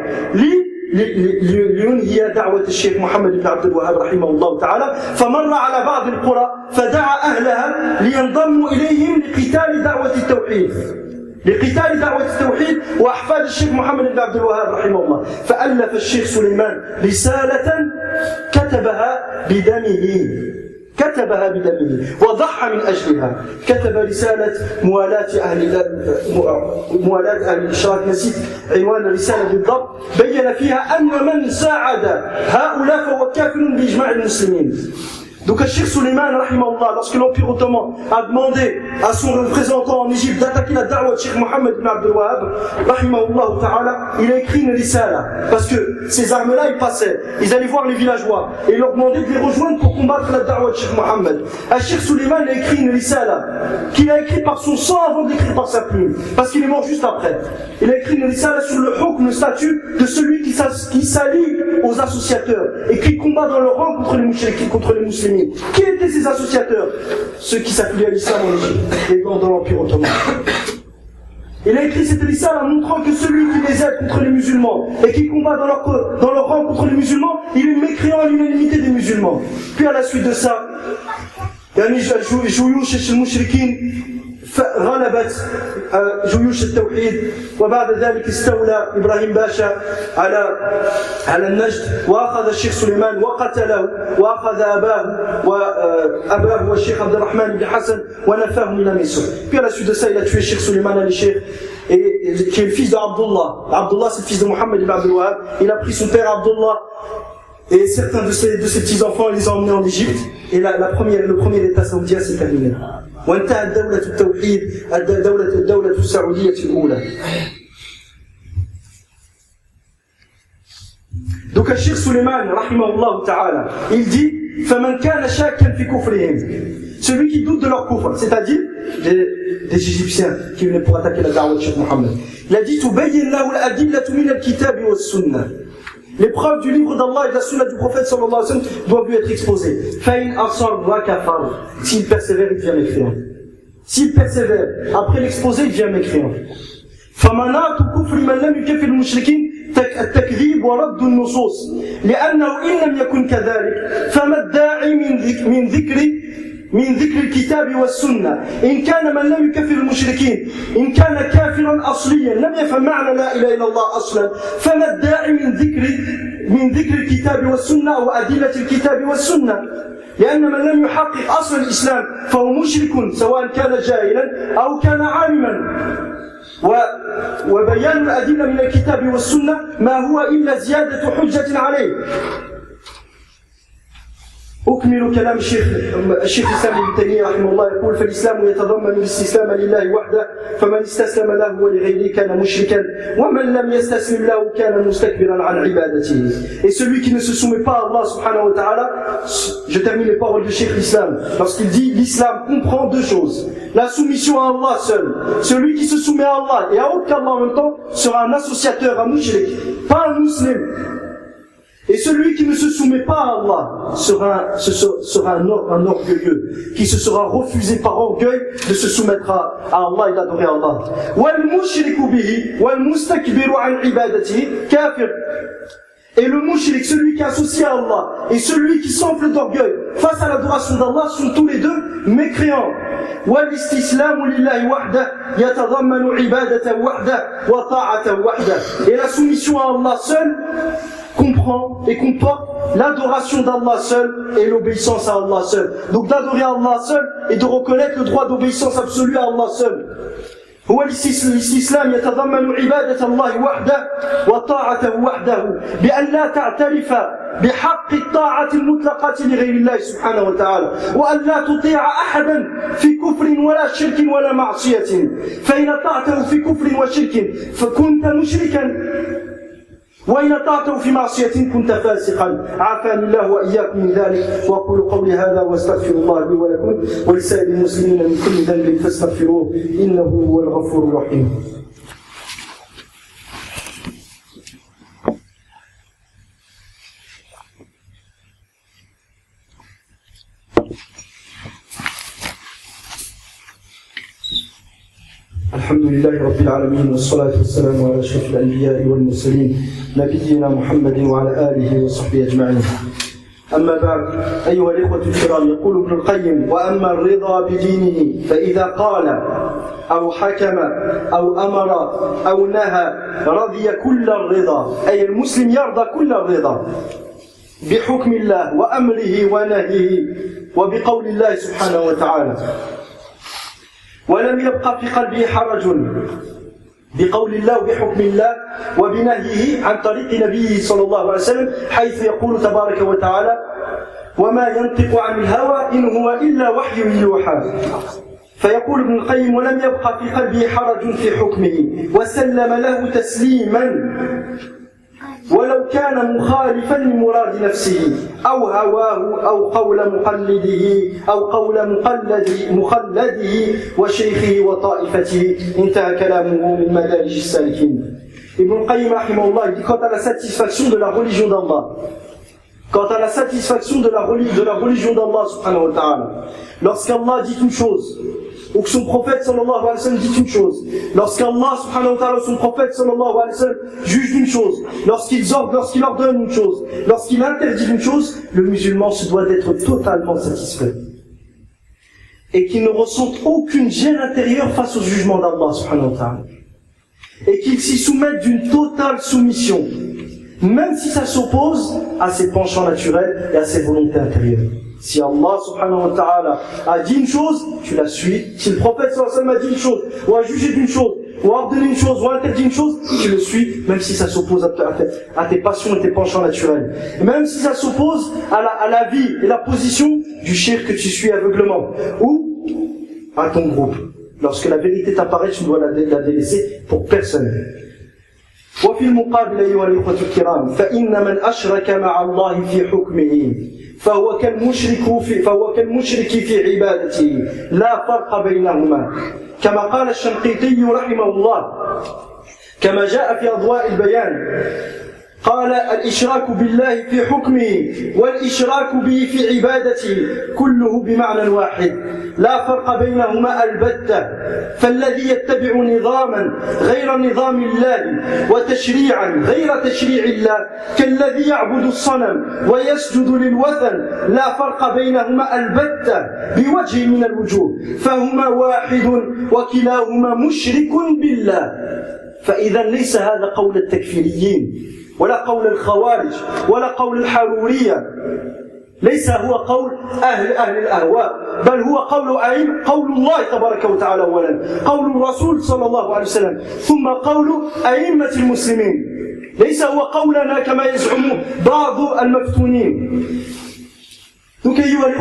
لينهي دعوة الشيخ محمد بن عبد الوهاب رحمه الله تعالى، فمر على بعض القرى فدعا أهلها لينضموا إليهم لقتال دعوة التوحيد لقتال دعوة التوحيد وأحفاد الشيخ محمد بن عبد الوهاب رحمه الله. فألف الشيخ سليمان رسالة كتبها بدمه كتبها بدمه وضحى من أجلها. كتب رسالة موالاة أهل موالاة أهل الإشراك، نسيت عنوان الرسالة بالضبط، بين فيها أن من ساعد هؤلاء فهو كافر بإجماع المسلمين. Donc, Cheikh Suleiman, rahimahullah, lorsque l'Empire ottoman a demandé à son représentant en Égypte d'attaquer la da'wah de Cheikh Mohammed ibn Abdul Wahhab, rahimahullah ta'ala, il a écrit une risala. Parce que ces armes-là, ils passaient, ils allaient voir les villageois et ils leur demandaient de les rejoindre pour combattre la da'wah de Cheikh Mohammed. À Cheikh Suleiman, il a écrit une risala qu'il a écrit par son sang avant d'écrire par sa plume, parce qu'il est mort juste après. Il a écrit une risala sur le hukm, le statut de celui qui s'allie aux associateurs et qui combat dans leur rang contre les mouchriquins, contre les musulmans. Qui étaient ces associateurs? Ceux qui s'affiliaient à l'islam en Égypte et dans, dans l'Empire ottoman. Il a écrit cette risale en montrant que celui qui les aide contre les musulmans et qui combat dans leur, dans leur rang contre les musulmans, il est mécréant à l'unanimité des musulmans. Puis à la suite de ça, جيوش المشركين غلبت جيوش التوحيد، وبعد ذلك استولى إبراهيم باشا على على النجد وأخذ الشيخ سليمان وقتله وأخذ أباه وأباه والشيخ عبد الرحمن بن حسن ونفاه من مصر. Puis à la suite de ça, il a tué Cheikh Suleiman al-Cheikh, et qui est le fils d'Abdullah. Abdullah, c'est le fils de Mohammed ibn Abdul Wahhab. Il a pris son père Abdullah et certains de ses, de ses petits-enfants, il les a emmenés en Égypte. Et la, la première, le premier état saoudien s'est terminé. وانتهت دولة التوحيد الدولة الدولة السعودية الأولى. Donc Cheikh Suleiman, rahimahullah ta'ala, il dit فمن كان شاكا في كفرهم, celui qui doute de leur kufr, c'est-à-dire des, des Égyptiens qui venaient pour attaquer la da'wah de Cheikh Mohammed. Il a dit تبين له الأدلة من الكتاب والسنة. Les preuves du livre d'Allah et de la sunna du prophète sallallahu alayhi wa sallam doivent lui être exposées. Faïn asar wa kafar. S'il persévère, il devient mécréant. S'il persévère, après l'exposé, il devient mécréant. فمناط كفر من لم يكفر المشركين التكذيب ورد النصوص لأنه إن لم يكن كذلك فما الداعي من ذكر من ذكر من ذكر الكتاب والسنة. إن كان من لم يكفر المشركين إن كان كافرا أصليا لم يفهم معنى لا إله إلا الله أصلا، فما الداعي من ذكر من ذكر الكتاب والسنة أو أدلة الكتاب والسنة؟ لأن من لم يحقق أصل الإسلام فهو مشرك سواء كان جاهلا أو كان عالما. وبيان الأدلة من الكتاب والسنة ما هو إلا زيادة حجة عليه. أكمل كلام الشيخ الشيخ الإسلام ابن تيمية رحمه الله يقول فالإسلام يتضمن الاستسلام لله وحده فمن استسلم له ولغيره كان مشركا ومن لم يستسلم له كان مستكبرا عن عبادته. Et celui qui ne se soumet pas à Allah subhanahu wa ta'ala, je termine les paroles du Cheikh l'Islam lorsqu'il dit l'Islam comprend deux choses: la soumission à Allah seul. Celui qui se soumet à Allah et à aucun Allah en même temps sera un associateur, un mushrik, pas un musulman. Et celui qui ne se soumet pas à Allah sera, sera un, un orgueilleux, qui se sera refusé par orgueil de se soumettre à, à Allah et d'adorer Allah. Et le mushrik, celui qui est associé à Allah, et celui qui s'enfle d'orgueil face à l'adoration d'Allah sont tous les deux mécréants. Et la soumission à Allah seul comprend et comporte l'adoration d'Allah seul et l'obéissance à Allah seul. Donc d'adorer Allah seul et de reconnaître le droit d'obéissance absolue à Allah seul. هو الاستسلام يتضمن عبادة الله وحده وطاعته وحده بأن لا تعترف بحق الطاعة المطلقة لغير الله سبحانه وتعالى وأن لا تطيع أحدا في كفر ولا شرك ولا معصية فإن طاعته في كفر وشرك فكنت مشركا وإن طاعته في معصية كنت فاسقا عافاني الله وإياكم من ذلك وأقول قولي هذا وأستغفر الله لي ولكم ولسائر المسلمين من كل ذنب فاستغفروه إنه هو الغفور الرحيم. الحمد لله رب العالمين والصلاة والسلام على أشرف الأنبياء والمرسلين نبينا محمد وعلى آله وصحبه أجمعين. أما بعد أيها الإخوة الكرام، يقول ابن القيم: وأما الرضا بدينه فإذا قال أو حكم أو أمر أو نهى رضي كل الرضا، أي المسلم يرضى كل الرضا. بحكم الله وأمره ونهيه وبقول الله سبحانه وتعالى ولم يبقى في قلبه حرج بقول الله وبحكم الله وبنهيه عن طريق نبيه صلى الله عليه وسلم حيث يقول تبارك وتعالى وما ينطق عن الهوى إن هو إلا وحي يوحى. فيقول ابن القيم ولم يبقى في قلبه حرج في حكمه وسلم له تسليما ولو كان مخالفا لمراد نفسه أو هواه أو قول مقلده أو قول مقلد مقلده وشيخه وطائفته. انتهى كلامه من مدارج السالكين. Ibn al-Qayyim rahimahullah dit quant à la satisfaction de la religion d'Allah, quant à la satisfaction de la, de la religion d'Allah subhanahu wa ta'ala, lorsqu'Allah dit une chose ou que son prophète sallallahu alayhi wa sallam dit une chose, lorsqu'Allah subhanahu wa ta'ala son prophète sallallahu alayhi wa sallam juge d'une chose, lorsqu'il ordonne, lorsqu'il ordonne une chose, lorsqu'il interdit une chose, le musulman se doit d'être totalement satisfait et qu'il ne ressente aucune gêne intérieure face au jugement d'Allah subhanahu wa ta'ala et qu'il s'y soumette d'une totale soumission, même si ça s'oppose à ses penchants naturels et à ses volontés intérieures. Si Allah subhanahu wa ta'ala a dit une chose, tu la suis. Si le prophète sallallahu alayhi wa sallam a dit une chose, ou a jugé d'une chose, ou a ordonné une chose, ou a interdit une chose, tu le suis, même si ça s'oppose à, à, à tes passions et tes penchants naturels. Et même si ça s'oppose à la, à la vie et la position du shirk que tu suis aveuglement, ou à ton groupe. Lorsque la vérité t'apparaît, tu dois la, la délaisser pour personne. وفي المقابل أيها الإخوة الكرام فإن من أشرك مع الله في حكمه فهو كالمشرك في فهو كالمشرك في عبادته لا فرق بينهما كما قال الشنقيطي رحمه الله كما جاء في أضواء البيان قال الإشراك بالله في حكمه والإشراك به في عبادته كله بمعنى واحد لا فرق بينهما البتة فالذي يتبع نظاما غير نظام الله وتشريعا غير تشريع الله كالذي يعبد الصنم ويسجد للوثن لا فرق بينهما البتة بوجه من الوجوه فهما واحد وكلاهما مشرك بالله. فإذا ليس هذا قول التكفيريين ولا قول الخوارج ولا قول الحرورية، ليس هو قول أهل أهل الأهواء، بل هو قول أئمة، قول الله تبارك وتعالى أولا، قول الرسول صلى الله عليه وسلم، ثم قول أئمة المسلمين، ليس هو قولنا كما يزعم بعض المفتونين. Donc,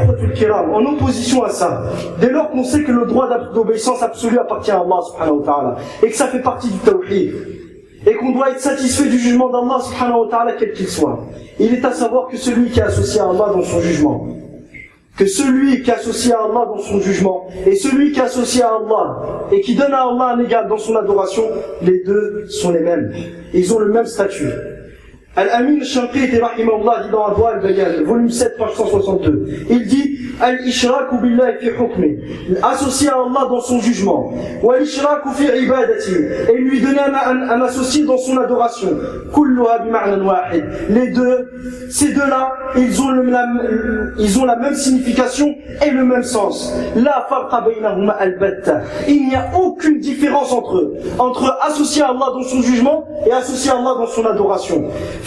en opposition à ça, dès lors qu'on sait que le droit d'obéissance absolue appartient à Allah subhanahu wa ta'ala et que ça fait partie du tawhid et qu'on doit être satisfait du jugement d'Allah subhanahu wa ta'ala quel qu'il soit, il est à savoir que celui qui est associé à Allah dans son jugement, que celui qui est associé à Allah dans son jugement et celui qui est associé à Allah et qui donne à Allah un égal dans son adoration, les deux sont les mêmes. Ils ont le même statut. Al-Amin al-Shanqiti rahimahullah dit dans Adwa al-Bayan, volume sept, page cent soixante-deux, il dit Al-Ishraku billahi fi hukmi, associer à Allah dans son jugement, wa al-Ishraku fi ibadati, et lui donner un, un, un associé dans son adoration, kulluha bima'nan wahid. Les deux, ces deux-là, ils ont, le, la, ils ont la même signification et le même sens. La farqa baynahuma al-batta. Il n'y a aucune différence entre eux, entre associer à Allah dans son jugement et associer à Allah dans son adoration.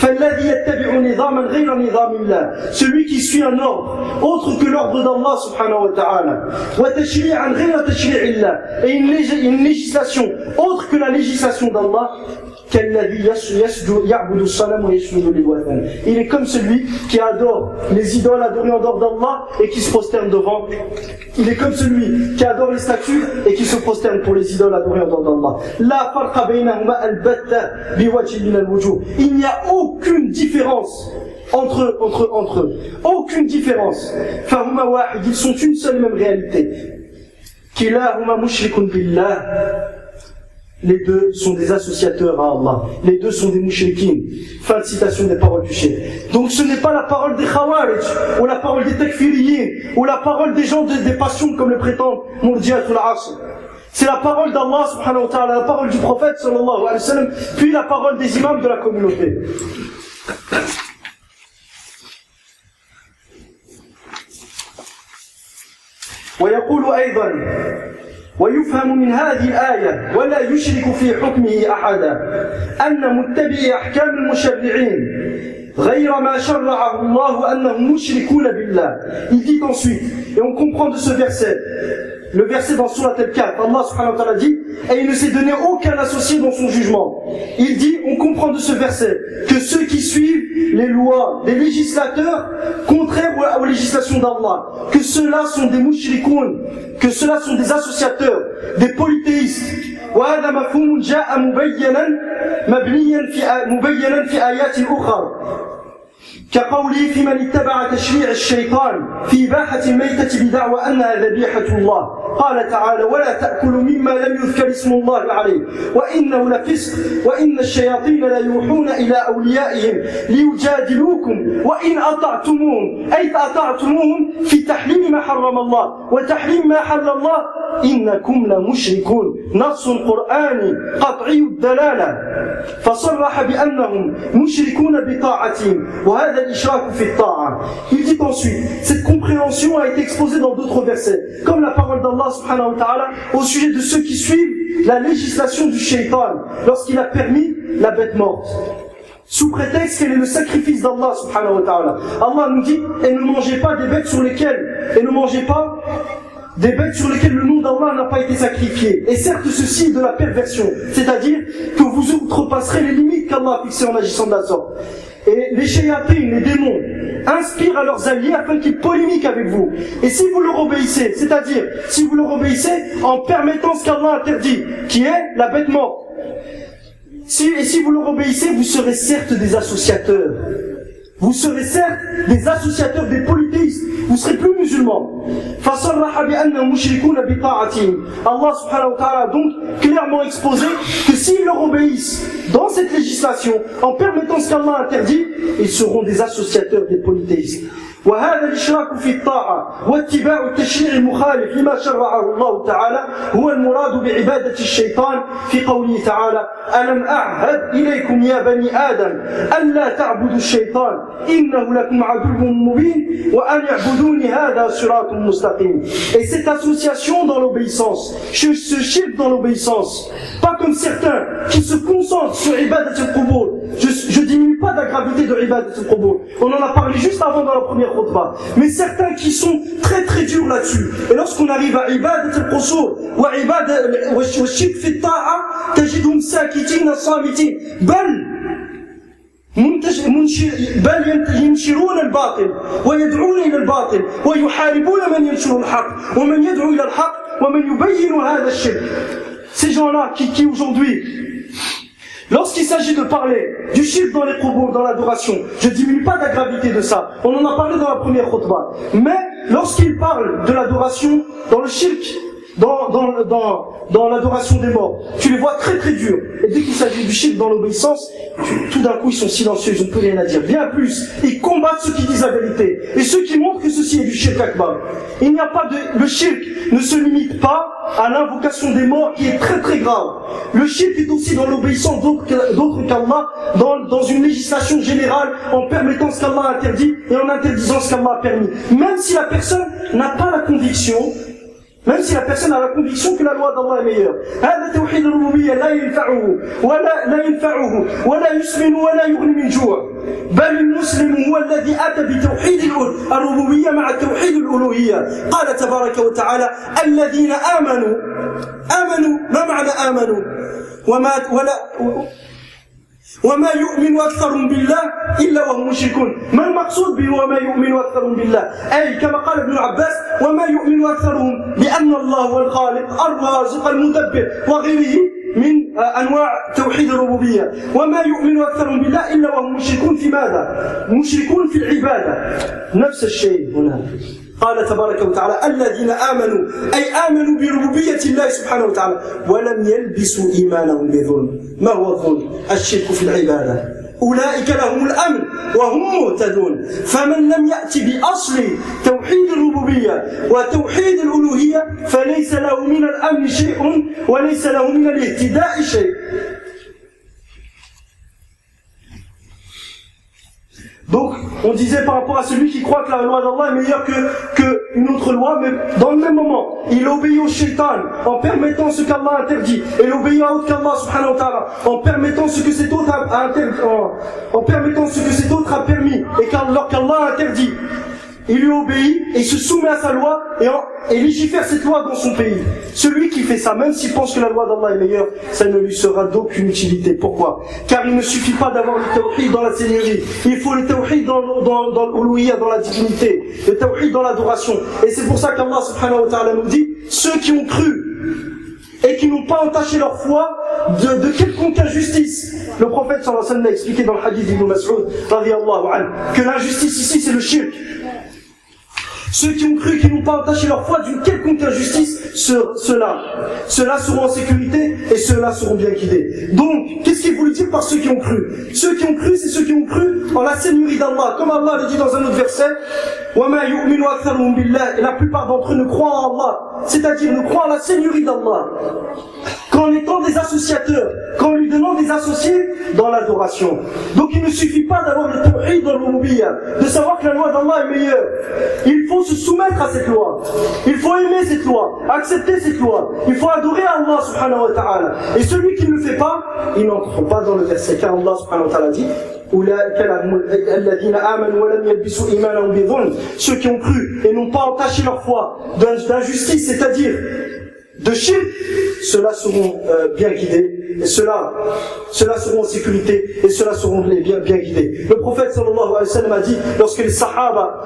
Celui qui suit un ordre autre que l'ordre d'Allah subhanahu wa ta'ala et une, lég- une législation autre que la législation d'Allah, il est comme celui qui adore les idoles adorées en dehors d'Allah et qui se prosterne devant. Il est comme celui qui adore les statues et qui se prosterne pour les idoles adorées en dehors d'Allah. La farqa baynahuma al-batta biwajhin min al-wujuh. Il n'y a aucune différence entre eux, entre eux, entre eux. Aucune différence. Fahuma wahid, ils sont une seule et même réalité. Kilahuma mushrikun billah. Les deux sont des associateurs à Allah. Les deux sont des mouchriquins. Fin de citation des paroles du cheikh. Donc ce n'est pas la parole des khawarij, ou la parole des takfiriyin, ou la parole des gens de, des passions comme le prétendent Murji'atul Asr. C'est la parole d'Allah subhanahu wa ta'ala, la parole du prophète sallallahu alayhi wa sallam, puis la parole des imams de la communauté. ويقول أيضا ويفهم من هذه الآية ولا يشرك في حكمه أحدا أن متبعي أحكام المشرعين غير ما شرعه الله أنهم مشركون بالله. Il dit ensuite, et on comprend de ce verset, le verset dans Surat Al-Kahf, Allah subhanahu wa ta'ala dit, et il ne s'est donné aucun associé dans son jugement. Il dit, on comprend de ce verset, que ceux qui suivent les lois des législateurs contraires aux législations d'Allah, que ceux-là sont des mushrikoun, que ceux-là sont des associateurs, des polythéistes. وهذا مفهوم جاء مبينا مبنيا في مبينا في آيات أخرى كقوله في من اتبع تشريع الشيطان في إباحة الميتة بدعوى أنها ذبيحة الله قال تعالى ولا تأكلوا مما لم يذكر اسم الله عليه وإنه لفسق وإن الشياطين ليوحون إلى أوليائهم ليجادلوكم وإن أطعتموهم أي أطعتموهم في تحريم ما حرم الله وتحريم ما حل الله إنكم لمشركون. نص قرآني قطعي الدلالة فصرح بأنهم مشركون بطاعتهم وهذا الإشراك في الطاعة. Il dit ensuite, cette compréhension a été exposée dans d'autres versets, comme la parole d'Allah subhanahu wa ta'ala au sujet de ceux qui suivent la législation du shaitan lorsqu'il a permis la bête morte, sous prétexte qu'elle est le sacrifice d'Allah subhanahu wa ta'ala. Allah nous dit, et ne mangez pas des bêtes sur lesquelles, et ne mangez pas des bêtes sur lesquelles le nom d'Allah n'a pas été sacrifié. Et certes, ceci est de la perversion, c'est-à-dire que vous outrepasserez les limites qu'Allah a fixées en agissant de la sorte. Et les shayatines, les démons, inspirent à leurs alliés afin qu'ils polémiquent avec vous. Et si vous leur obéissez, c'est-à-dire si vous leur obéissez en permettant ce qu'Allah interdit, qui est la bête morte, si, et si vous leur obéissez, vous serez certes des associateurs. Vous serez certes des associateurs, des polythéistes. Vous serez plus musulmans. Allah subhanahu wa ta'ala a donc clairement exposé que s'ils leur obéissent dans cette législation, en permettant ce qu'Allah interdit, ils seront des associateurs, des polythéistes. وهذا الإشراك في الطاعة واتباع التشريع المخالف لما شرعه الله تعالى هو المراد بعبادة الشيطان في قوله تعالى ألم أعهد إليكم يا بني آدم ألا تعبدوا الشيطان إنه لكم عدو مبين وأن اعبدوني هذا صراط مستقيم. Et cette association dans l'obéissance, ce shirk dans l'obéissance, pas comme certains qui se concentrent sur ibadat al-qubur. Je, je diminue pas la gravité de ibadat al-qubur. On en a parlé juste avant dans la première khutbah. Mais certains qui sont très très durs là-dessus. Et lorsqu'on arrive à ibadat al-qusur wa ibadat wa shirk fi ta'a, tajidhum sakitin samitin bal بل ينشرون الباطل ويدعون إلى الباطل ويحاربون من ينشر الحق ومن يدعو إلى الحق ومن يبين هذا الشرك. Ces gens-là qui, qui aujourd'hui, lorsqu'il s'agit de parler du shirk dans les qubur, dans l'adoration, je ne diminue pas la gravité de ça. On en a parlé dans la première khutbah. Mais lorsqu'ils parlent de l'adoration dans le shirk, dans, dans, dans, dans l'adoration des morts, tu les vois très très durs. Et dès qu'il s'agit du shirk dans l'obéissance, tout d'un coup ils sont silencieux, ils n'ont plus rien à dire. Bien plus, ils combattent ceux qui disent la vérité. Et ceux qui montrent que ceci est du shirk akbar. Il n'y a pas de... Le shirk ne se limite pas à l'invocation des morts qui est très très grave. Le shirk est aussi dans l'obéissance d'autres qu'Allah, dans, dans une législation générale, en permettant ce qu'Allah a interdit et en interdisant ce qu'Allah a permis. Même si la personne n'a pas la conviction, même si la personne a la conviction que la loi d'Allah est meilleure. هذا توحيد الربوبية لا ينفعه ولا لا ينفعه ولا يسمن ولا يغني من جوع. بل المسلم هو الذي أتى بتوحيد الربوبية مع توحيد الألوهية. قال تبارك وتعالى الذين آمنوا آمنوا ما معنى آمنوا وما ولا وما يؤمن أكثرهم بالله إلا وهم مشركون. ما المقصود به وما يؤمن أكثرهم بالله؟ أي كما قال ابن عباس وما يؤمن أكثرهم بأن الله هو الخالق الرازق المدبر وغيره من أنواع توحيد الربوبية. وما يؤمن أكثرهم بالله إلا وهم مشركون في ماذا؟ مشركون في العبادة. نفس الشيء هنا. قال تبارك وتعالى الذين آمنوا أي آمنوا بربوبية الله سبحانه وتعالى ولم يلبسوا إيمانهم بظلم. ما هو الظلم؟ الشرك في العبادة. أولئك لهم الأمن وهم مهتدون. فمن لم يأتي بأصل توحيد الربوبية وتوحيد الألوهية فليس له من الأمن شيء وليس له من الاهتداء شيء. Donc, on disait par rapport à celui qui croit que la loi d'Allah est meilleure que, que une autre loi, mais dans le même moment, il obéit au shaitan en permettant ce qu'Allah interdit, et il obéit à autre qu'Allah subhanahu wa ta'ala en permettant ce que cet autre a, a interdit, en, en permettant ce que cet autre a permis, et alors qu'Allah a interdit. Il lui obéit et il se soumet à sa loi et, en, et légifère cette loi dans son pays. Celui qui fait ça, même s'il pense que la loi d'Allah est meilleure, ça ne lui sera d'aucune utilité. Pourquoi? Car il ne suffit pas d'avoir le tawhid dans la seigneurie. Il faut le tawhid dans, dans, dans l'uluhiyya, dans la divinité. Le tawhid dans l'adoration. Et c'est pour ça qu'Allah subhanahu wa ta'ala nous dit, ceux qui ont cru et qui n'ont pas entaché leur foi de, de quelconque injustice. Le prophète sallallahu alayhi wa sallam a expliqué dans le hadith d'Ibn Mas'ud radiyallahu anhu que l'injustice ici c'est le shirk. Ceux qui ont cru, qui n'ont pas entaché leur foi d'une quelconque injustice, ceux-là, ceux-là seront en sécurité et ceux-là seront bien guidés. Donc, qu'est-ce qu'il voulait dire par ceux qui ont cru? Ceux qui ont cru, c'est ceux qui ont cru en la seigneurie d'Allah. Comme Allah le dit dans un autre verset, وَمَا يُؤْمِنُ أَكْثَرُهُم بِاللَّهِ. Et la plupart d'entre eux ne croient en Allah, c'est-à-dire ne croient en la seigneurie d'Allah. Qu'en étant des associateurs, qu'en lui donnant des associés dans l'adoration. Donc il ne suffit pas d'avoir le tawhid dans l'uluhiyya, de savoir que la loi d'Allah est meilleure. Il faut se soumettre à cette loi. Il faut aimer cette loi, accepter cette loi. Il faut adorer Allah subhanahu wa ta'ala. Et celui qui ne le fait pas, il n'entre pas dans le verset, car Allah subhanahu wa ta'ala dit ceux qui ont cru et n'ont pas entaché leur foi d'injustice, c'est-à-dire de shirk, ceux-là seront euh, bien guidés, et ceux-là, ceux-là seront en sécurité, et ceux-là seront bien, bien guidés. Le prophète sallallahu alayhi wa sallam a dit, lorsque les sahaba,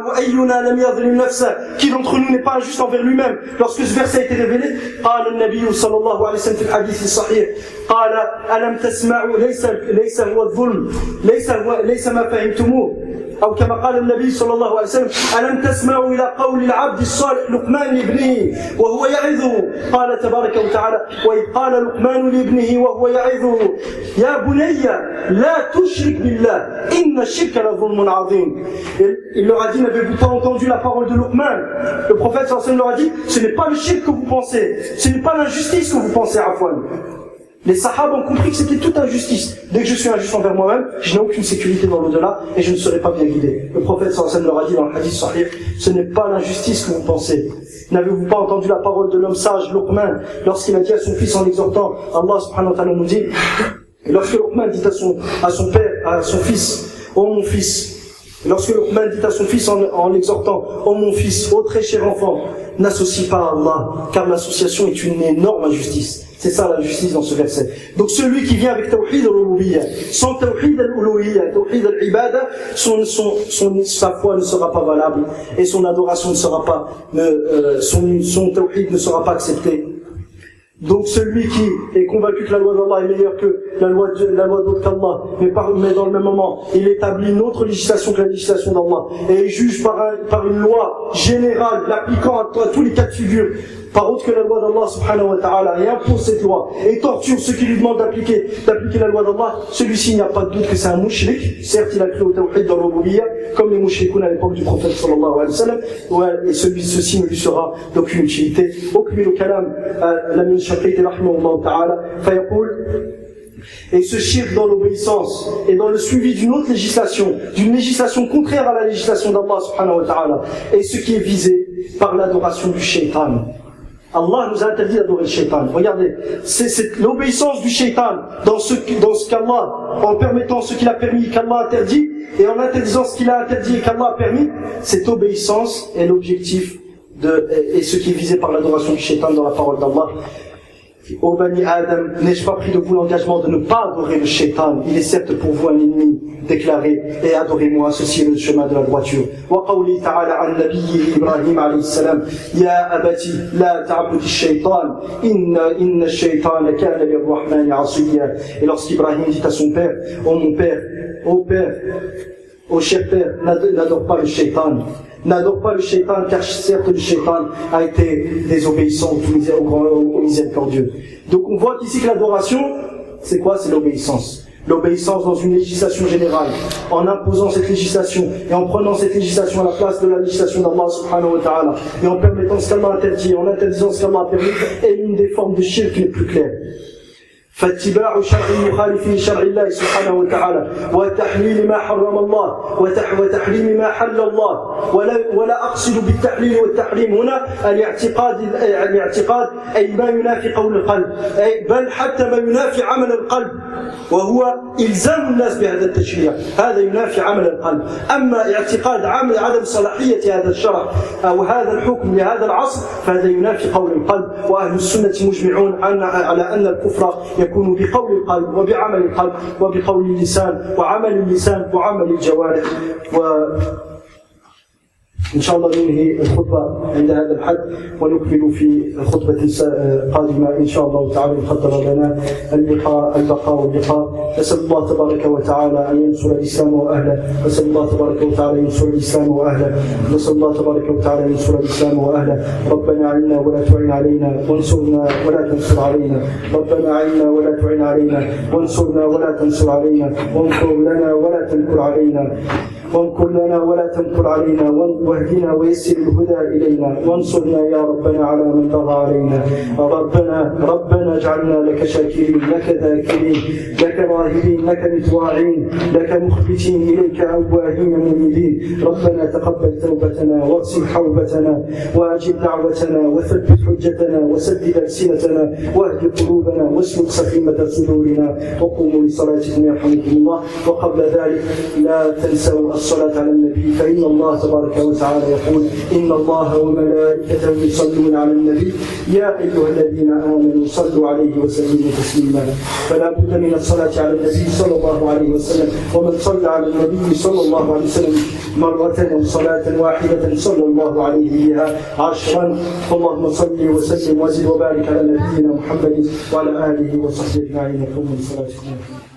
qui d'entre nous n'est pas injuste envers lui-même, lorsque ce verset a été révélé, قال النبي صلى الله عليه وسلم في الحديث الصحيح قال ألم تسمعوا ليس ليس هو الظلم ليس هو ليس ما فهمتموه أو كما قال النبي صلى الله عليه وسلم ألم تسمعوا إلى قول العبد الصالح لقمان لابنه وهو يعظه قال تبارك وتعالى وإذ قال لقمان لابنه وهو يعظه يا بني لا تشرك بالله إن الشرك لظلم عظيم. Il leur a dit, n'avez-vous pas entendu la parole de Luqman? Le prophète sallallahu alayhi wa sallam leur a dit, ce n'est pas le shirk que vous pensez, ce n'est pas l'injustice que vous pensez, Afwan. Les sahaba ont compris que c'était toute injustice. Dès que je suis injuste envers moi-même, je n'ai aucune sécurité dans l'au-delà et je ne serai pas bien guidé. Le prophète sallallahu alayhi wa sallam leur a dit dans le hadith sahih, ce n'est pas l'injustice que vous pensez. N'avez-vous pas entendu la parole de l'homme sage, Luqman, lorsqu'il a dit à son fils en l'exhortant, Allah subhanahu wa ta'ala nous dit, et lorsque Luqman dit à son, à son père, à son fils, ô mon fils, lorsque Luqman dit à son fils en, en l'exhortant, ô mon fils, ô très cher enfant, n'associe pas à Allah, car l'association est une énorme injustice. C'est ça la justice dans ce verset. Donc celui qui vient avec tawhid al-uluhiyya, sans tawhid al-uluhiyya, tawhid al-ibada, son, son, son, sa foi ne sera pas valable et son adoration ne sera pas, ne, euh, son, son tawhid ne sera pas accepté. Donc celui qui est convaincu que la loi d'Allah est meilleure que la loi de, la loi d'autre qu'Allah, mais, par, mais dans le même moment, il établit une autre législation que la législation d'Allah, et il juge par, un, par une loi générale, l'appliquant à, à tous les cas de figure, par autre que la loi d'Allah subhanahu wa ta'ala, et impose cette loi, et torture ceux qui lui demandent d'appliquer, d'appliquer la loi d'Allah, celui-ci, il n'y a pas de doute que c'est un mouchrik. Certes, il a cru au tawhid dans l'uluhiyya, comme les mouchrikoun à l'époque du prophète sallallahu alayhi wa sallam, ouais, et celui, ceci ne lui sera d'aucune utilité. Okmilu kalam, l'amin shaqiti rahimahullah ta'ala, fayaqul, et ce shirk dans l'obéissance et dans le suivi d'une autre législation, d'une législation contraire à la législation d'Allah subhanahu wa ta'ala, et ce qui est visé par l'adoration du shaitan. Allah nous a interdit d'adorer le shaitan. Regardez, c'est, c'est l'obéissance du shaitan dans ce, dans ce qu'Allah, en permettant ce qu'il a permis, qu'Allah interdit, et en interdisant ce qu'il a interdit et qu'Allah a permis. Cette obéissance est l'objectif de, et ce qui est visé par l'adoration du shaitan dans la parole d'Allah. Ô Bani Adam, n'ai-je pas pris de vous l'engagement de ne pas adorer le shaitan? Il est certes pour vous un ennemi déclaré, et adorez-moi, ceci est le chemin de la droiture. Wa qawli ta'ala an nabiyyi Ibrahim alayhi salam, ya abati la ta'budi ash-shaytan, inna inna ash-shaytana kana lir-rahmani 'asiyya. Et lorsqu'Ibrahim dit à son père, ô mon père, ô père, ô cher père, n'adore pas le shaitan. N'adore pas le shaitan, car certes le shaitan a été désobéissant au miséricordieux. Donc on voit qu'ici que l'adoration, c'est quoi? C'est l'obéissance. L'obéissance dans une législation générale, en imposant cette législation et en prenant cette législation à la place de la législation d'Allah subhanahu wa ta'ala, et en permettant ce qu'Allah interdit, en interdisant ce qu'Allah a permis, est l'une des formes de shirk les plus claires. فاتباع شرع مخالف لشرع الله سبحانه وتعالى وتحليل ما حرم الله وتحريم ما حل الله. ولا ولا اقصد بالتحليل والتحريم هنا الاعتقاد الاعتقاد اي ما ينافي قول القلب، أي بل حتى ما ينافي عمل القلب، وهو الزام الناس بهذا التشريع، هذا ينافي عمل القلب. اما اعتقاد عمل عدم صلاحيه هذا الشرع او هذا الحكم لهذا العصر فهذا ينافي قول القلب. واهل السنه مجمعون على ان الكفر يكون بقول القلب وبعمل القلب وبقول اللسان وعمل اللسان وعمل الجوارح. وإن شاء الله ننهي الخطبة عند هذا الحد ونكمل في خطبة قادمة إن شاء الله تعالى قدر لنا اللقاء البقاء واللقاء. نسأل الله تبارك وتعالى أن ينصر الإسلام وأهله، نسأل الله تبارك وتعالى أن ينصر الإسلام وأهله، نسأل الله تبارك وتعالى أن ينصر الإسلام وأهله. ربنا أعنا ولا تعن علينا وانصرنا ولا تنصر علينا، ربنا أعنا ولا تعن علينا وانصرنا ولا تنصر علينا، وانصر لنا ولا تنكر علينا، وانكر لنا ولا تنكر علينا، واهدنا ويسر الهدى إلينا، وانصرنا يا ربنا على من بغى علينا. ربنا ربنا اجعلنا لك شاكرين، لك ذاكرين، لك راهبين، لك مطواعين، لك مخبتين إليك أواهين منيبين. ربنا تقبل توبتنا واغسل حوبتنا وأجب دعوتنا وثبت حجتنا وسدد ألسنتنا واهد قلوبنا واسلك سخيمة صدورنا. وقوموا لصلاتكم يرحمكم الله. وقبل ذلك لا تنسوا الصلاة على النبي، فإن الله تبارك وتعالى يقول إن الله وملائكته يصلون على النبي يا أيها الذين آمنوا صلوا عليه وسلموا تسليما. فلا بد من الصلاة على النبي صلى الله عليه وسلم، ومن صلى على النبي صلى الله عليه وسلم مرة أو صلاة واحدة صلى الله عليه بها عشرا. اللهم صل وسلم وزد وبارك على نبينا محمد وعلى آله وصحبه أجمعين. قوموا لصلاتكم.